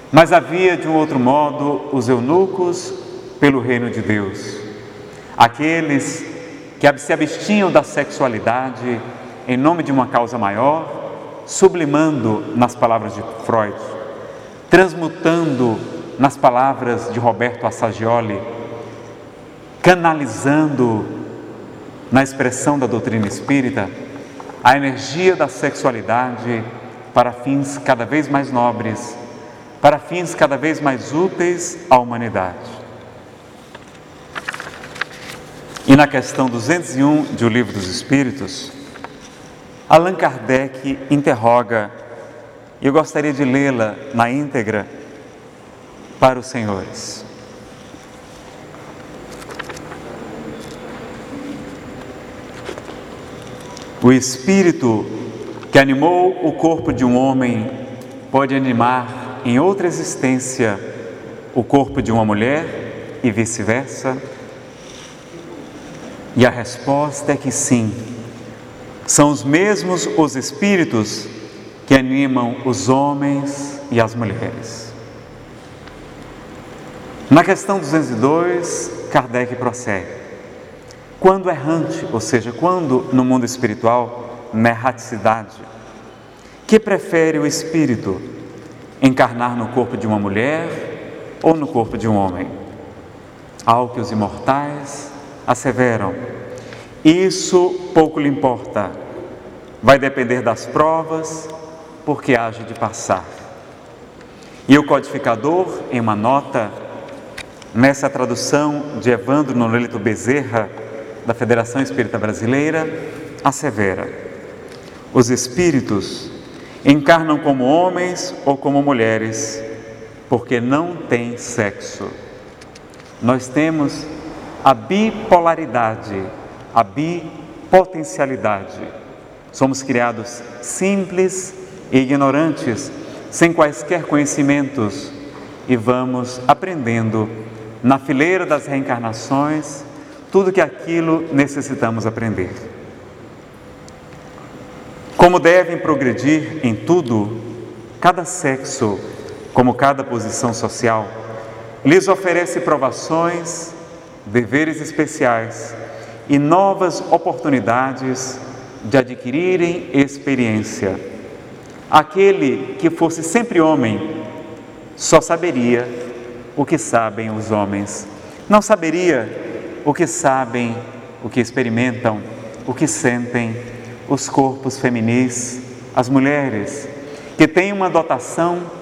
Mas havia, de um outro modo, os eunucos pelo reino de Deus, aqueles que se abstinham da sexualidade em nome de uma causa maior, sublimando nas palavras de Freud, transmutando nas palavras de Roberto Assagioli, canalizando na expressão da doutrina espírita a energia da sexualidade para fins cada vez mais nobres, para fins cada vez mais úteis à humanidade. E na questão 201 de O Livro dos Espíritos, Allan Kardec interroga, e eu gostaria de lê-la na íntegra para os senhores. O espírito que animou o corpo de um homem pode animar em outra existência o corpo de uma mulher e vice-versa? E a resposta é que sim. São os mesmos os espíritos que animam os homens e as mulheres. Na questão 202, Kardec prossegue. Quando errante, ou seja, quando no mundo espiritual, na erraticidade, que prefere o espírito encarnar no corpo de uma mulher ou no corpo de um homem? Ao que os imortais asseveram: isso pouco lhe importa, vai depender das provas, porque age de passar. E o codificador, em uma nota, nessa tradução de Evandro Nonelito Bezerra, da Federação Espírita Brasileira, assevera: os espíritos encarnam como homens ou como mulheres, porque não têm sexo. Nós temos a bipolaridade, a bipotencialidade. Somos criados simples e ignorantes, sem quaisquer conhecimentos, e vamos aprendendo na fileira das reencarnações tudo que aquilo necessitamos aprender. Como devem progredir em tudo, cada sexo, como cada posição social, lhes oferece provações, deveres especiais e novas oportunidades de adquirirem experiência. Aquele que fosse sempre homem só saberia o que sabem os homens, não saberia o que sabem, o que experimentam, o que sentem os corpos feminis, as mulheres, que têm uma dotação